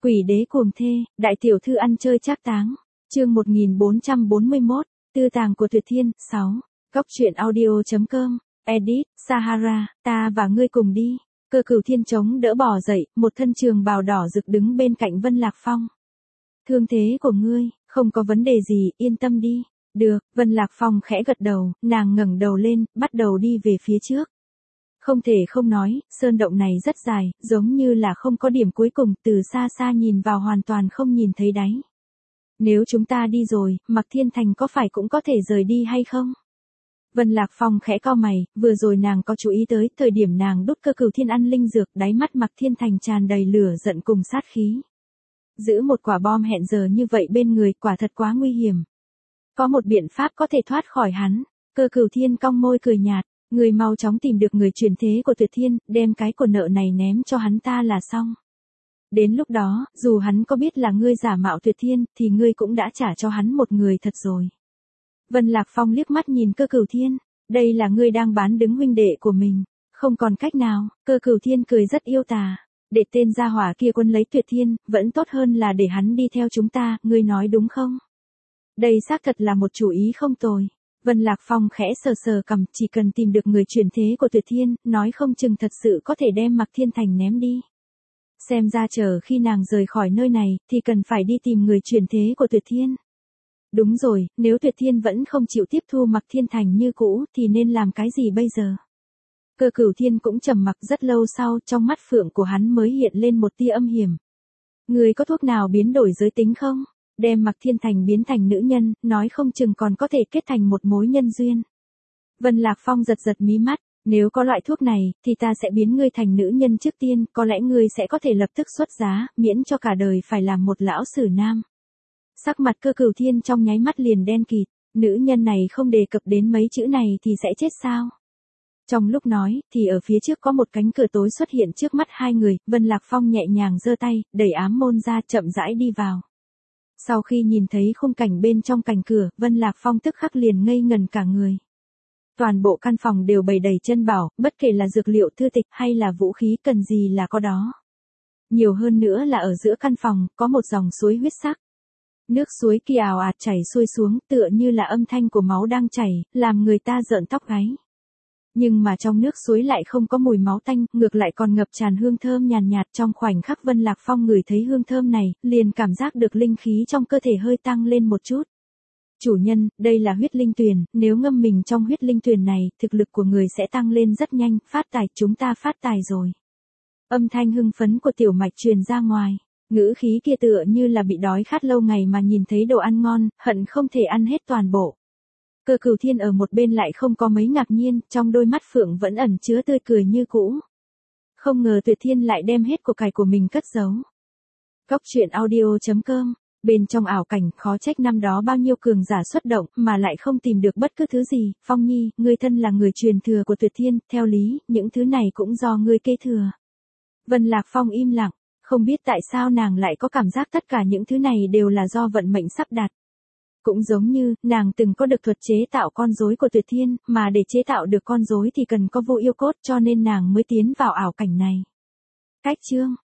Quỷ đế cuồng thê, đại tiểu thư ăn chơi trác táng. Chương 1441, Tư tàng của Tuyệt Thiên, 6. Góc truyện audio.com, edit, Sahara, ta và ngươi cùng đi. Cơ Cửu Thiên chống đỡ bò dậy, một thân trường bào đỏ rực đứng bên cạnh Vân Lạc Phong. Thương thế của ngươi, không có vấn đề gì, yên tâm đi. Được, Vân Lạc Phong khẽ gật đầu, nàng ngẩng đầu lên, bắt đầu đi về phía trước. Không thể không nói, sơn động này rất dài, giống như là không có điểm cuối cùng, từ xa xa nhìn vào hoàn toàn không nhìn thấy đáy. Nếu chúng ta đi rồi, Mạc Thiên Thành có phải cũng có thể rời đi hay không? Vân Lạc Phong khẽ cau mày, vừa rồi nàng có chú ý tới, thời điểm nàng đút Cơ Cửu Thiên ăn linh dược, đáy mắt Mạc Thiên Thành tràn đầy lửa giận cùng sát khí. Giữ một quả bom hẹn giờ như vậy bên người, quả thật quá nguy hiểm. Có một biện pháp có thể thoát khỏi hắn. Cơ Cửu Thiên cong môi cười nhạt, người mau chóng tìm được người truyền thế của Tuyệt Thiên, đem cái của nợ này ném cho hắn ta là xong. Đến lúc đó, dù hắn có biết là ngươi giả mạo Tuyệt Thiên, thì ngươi cũng đã trả cho hắn một người thật rồi. Vân Lạc Phong liếc mắt nhìn Cơ Cửu Thiên, đây là ngươi đang bán đứng huynh đệ của mình, không còn cách nào. Cơ Cửu Thiên cười rất yêu tà, để tên gia hỏa kia quân lấy Tuyệt Thiên, vẫn tốt hơn là để hắn đi theo chúng ta, ngươi nói đúng không? Đây xác thật là một chủ ý không tồi. Vân Lạc Phong khẽ sờ sờ cằm, chỉ cần tìm được người truyền thế của Tuyệt Thiên, nói không chừng thật sự có thể đem Mạc Thiên Thành ném đi. Xem ra chờ khi nàng rời khỏi nơi này, thì cần phải đi tìm người truyền thế của Tuyệt Thiên. Đúng rồi, nếu Tuyệt Thiên vẫn không chịu tiếp thu Mạc Thiên Thành như cũ, thì nên làm cái gì bây giờ? Cơ Cửu Thiên cũng trầm mặc rất lâu sau, trong mắt phượng của hắn mới hiện lên một tia âm hiểm. Người có thuốc nào biến đổi giới tính không? Đem Mạc Thiên Thành biến thành nữ nhân, nói không chừng còn có thể kết thành một mối nhân duyên. Vân Lạc Phong giật giật mí mắt, nếu có loại thuốc này, thì ta sẽ biến ngươi thành nữ nhân trước tiên, có lẽ ngươi sẽ có thể lập tức xuất giá, miễn cho cả đời phải làm một lão sử nam. Sắc mặt Cơ Cửu Thiên trong nháy mắt liền đen kịt, nữ nhân này không đề cập đến mấy chữ này thì sẽ chết sao? Trong lúc nói, thì ở phía trước có một cánh cửa tối xuất hiện trước mắt hai người, Vân Lạc Phong nhẹ nhàng giơ tay, đẩy ám môn ra chậm rãi đi vào. Sau khi nhìn thấy khung cảnh bên trong cánh cửa, Vân Lạc Phong tức khắc liền ngây ngần cả người. Toàn bộ căn phòng đều bày đầy chân bảo, bất kể là dược liệu thư tịch hay là vũ khí cần gì là có đó. Nhiều hơn nữa là ở giữa căn phòng, có một dòng suối huyết sắc. Nước suối kia ào ạt chảy xuôi xuống, tựa như là âm thanh của máu đang chảy, làm người ta rợn tóc gáy. Nhưng mà trong nước suối lại không có mùi máu tanh, ngược lại còn ngập tràn hương thơm nhàn nhạt. Trong khoảnh khắc Vân Lạc Phong ngửi thấy hương thơm này, liền cảm giác được linh khí trong cơ thể hơi tăng lên một chút. Chủ nhân, đây là huyết linh tuyền, nếu ngâm mình trong huyết linh tuyền này, thực lực của người sẽ tăng lên rất nhanh, phát tài, chúng ta phát tài rồi. Âm thanh hưng phấn của Tiểu Mạch truyền ra ngoài, ngữ khí kia tựa như là bị đói khát lâu ngày mà nhìn thấy đồ ăn ngon, hận không thể ăn hết toàn bộ. Cơ Cửu Thiên ở một bên lại không có mấy ngạc nhiên, trong đôi mắt phượng vẫn ẩn chứa tươi cười như cũ. Không ngờ Tuyệt Thiên lại đem hết của cải của mình cất giấu. Góc truyện audio.com, bên trong ảo cảnh, khó trách năm đó bao nhiêu cường giả xuất động, mà lại không tìm được bất cứ thứ gì. Phong Nhi, ngươi thân là người truyền thừa của Tuyệt Thiên, theo lý, những thứ này cũng do ngươi kế thừa. Vân Lạc Phong im lặng, không biết tại sao nàng lại có cảm giác tất cả những thứ này đều là do vận mệnh sắp đặt. Cũng giống như, nàng từng có được thuật chế tạo con rối của Tuyệt Thiên, mà để chế tạo được con rối thì cần có vô yêu cốt, cho nên nàng mới tiến vào ảo cảnh này. Cách chương